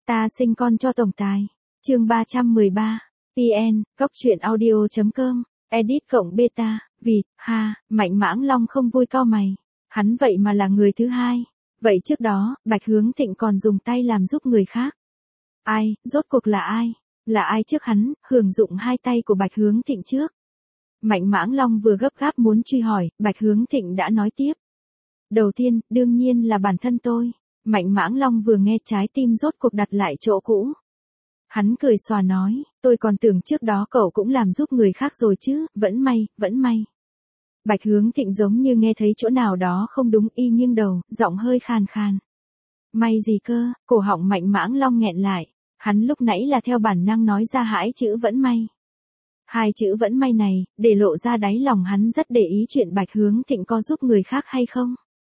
Ta sinh con cho tổng tài. Chương 313. PN, goctruyện audio.com, edit cộng beta, vì, Mạnh Mãng Long không vui cau mày. Hắn vậy mà là người thứ hai. Vậy trước đó, Bạch Hướng Thịnh còn dùng tay làm giúp người khác. Ai, rốt cuộc là ai? Là ai trước hắn, hưởng dụng hai tay của Bạch Hướng Thịnh trước? Mạnh Mãng Long vừa gấp gáp muốn truy hỏi, Bạch Hướng Thịnh đã nói tiếp. Đầu tiên, đương nhiên là bản thân tôi. Mạnh Mãng Long vừa nghe trái tim rốt cuộc đặt lại chỗ cũ. Hắn cười xòa nói, tôi còn tưởng trước đó cậu cũng làm giúp người khác rồi chứ, vẫn may. Bạch Hướng Thịnh giống như nghe thấy chỗ nào đó không đúng, y nghiêng đầu, giọng hơi khàn khàn. May gì cơ, cổ họng Mạnh Mãng Long nghẹn lại, hắn lúc nãy là theo bản năng nói ra hai chữ vẫn may. Hai chữ vẫn may này, để lộ ra đáy lòng hắn rất để ý chuyện Bạch Hướng Thịnh có giúp người khác hay không.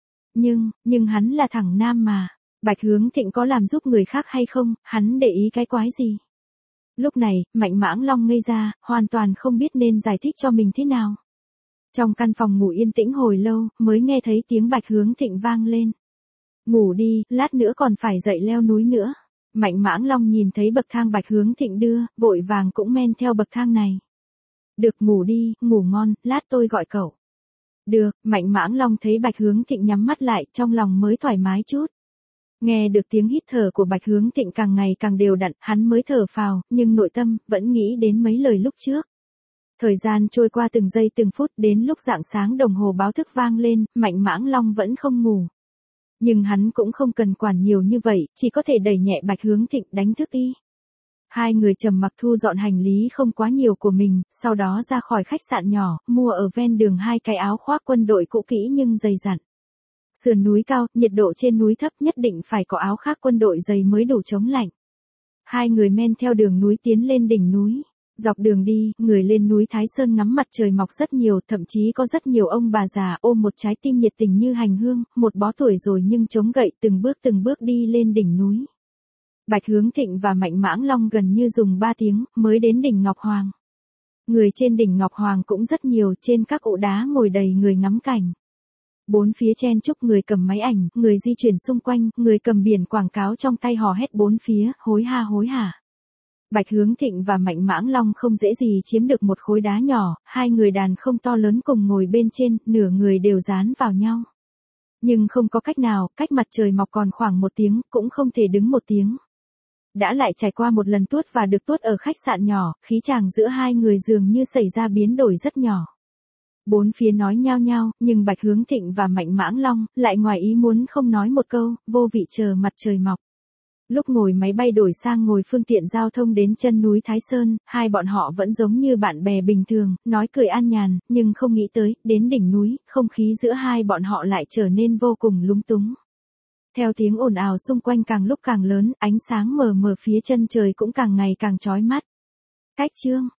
Nhưng hắn là thằng nam mà. Bạch Hướng Thịnh có làm giúp người khác hay không, hắn để ý cái quái gì. Lúc này, Mạnh Mãng Long ngây ra, hoàn toàn không biết nên giải thích cho mình thế nào. Trong căn phòng ngủ yên tĩnh hồi lâu, mới nghe thấy tiếng Bạch Hướng Thịnh vang lên. Ngủ đi, lát nữa còn phải dậy leo núi nữa. Mạnh Mãng Long nhìn thấy bậc thang Bạch Hướng Thịnh đưa, vội vàng cũng men theo bậc thang này. Được, ngủ đi, ngủ ngon, lát tôi gọi cậu. Được, Mạnh Mãng Long thấy Bạch Hướng Thịnh nhắm mắt lại, trong lòng mới thoải mái chút. Nghe được tiếng hít thở của Bạch Hướng Thịnh càng ngày càng đều đặn, hắn mới thở phào, nhưng nội tâm vẫn nghĩ đến mấy lời lúc trước. Thời gian trôi qua từng giây từng phút, đến lúc rạng sáng đồng hồ báo thức vang lên, Mạnh Mãng Long vẫn không ngủ. Nhưng hắn cũng không cần quản nhiều như vậy, chỉ có thể đẩy nhẹ Bạch Hướng Thịnh đánh thức y. Hai người trầm mặc thu dọn hành lý không quá nhiều của mình, sau đó ra khỏi khách sạn nhỏ, mua ở ven đường hai cái áo khoác quân đội cũ kỹ nhưng dày dặn. Sườn núi cao, nhiệt độ trên núi thấp, nhất định phải có áo khoác quân đội dày mới đủ chống lạnh. Hai người men theo đường núi tiến lên đỉnh núi. Dọc đường đi, người lên núi Thái Sơn ngắm mặt trời mọc rất nhiều, thậm chí có rất nhiều ông bà già ôm một trái tim nhiệt tình như hành hương, một bó tuổi rồi nhưng chống gậy từng bước đi lên đỉnh núi. Bạch Hướng Thịnh và Mạnh Mãng Long gần như dùng 3 tiếng mới đến đỉnh Ngọc Hoàng. Người trên đỉnh Ngọc Hoàng cũng rất nhiều, trên các ụ đá ngồi đầy người ngắm cảnh. Bốn phía chen chúc người cầm máy ảnh, người di chuyển xung quanh, người cầm biển quảng cáo trong tay hò hét bốn phía, hối hả. Bạch Hướng Thịnh và Mạnh Mãng Long không dễ gì chiếm được một khối đá nhỏ, hai người đàn không to lớn cùng ngồi bên trên, nửa người đều dán vào nhau. Nhưng không có cách nào, cách mặt trời mọc còn khoảng 1 tiếng, cũng không thể đứng 1 tiếng. Đã lại trải qua một lần tuốt và được tuốt ở khách sạn nhỏ, khí chàng giữa hai người dường như xảy ra biến đổi rất nhỏ. Bốn phía nói nhao nhao, nhưng Bạch Hướng Thịnh và Mạnh Mãng Long lại ngoài ý muốn không nói một câu, vô vị chờ mặt trời mọc. Lúc ngồi máy bay đổi sang ngồi phương tiện giao thông đến chân núi Thái Sơn, hai bọn họ vẫn giống như bạn bè bình thường, nói cười an nhàn, nhưng không nghĩ tới, đến đỉnh núi, không khí giữa hai bọn họ lại trở nên vô cùng lúng túng. Theo tiếng ồn ào xung quanh càng lúc càng lớn, ánh sáng mờ mờ phía chân trời cũng càng ngày càng chói mắt. Cách chương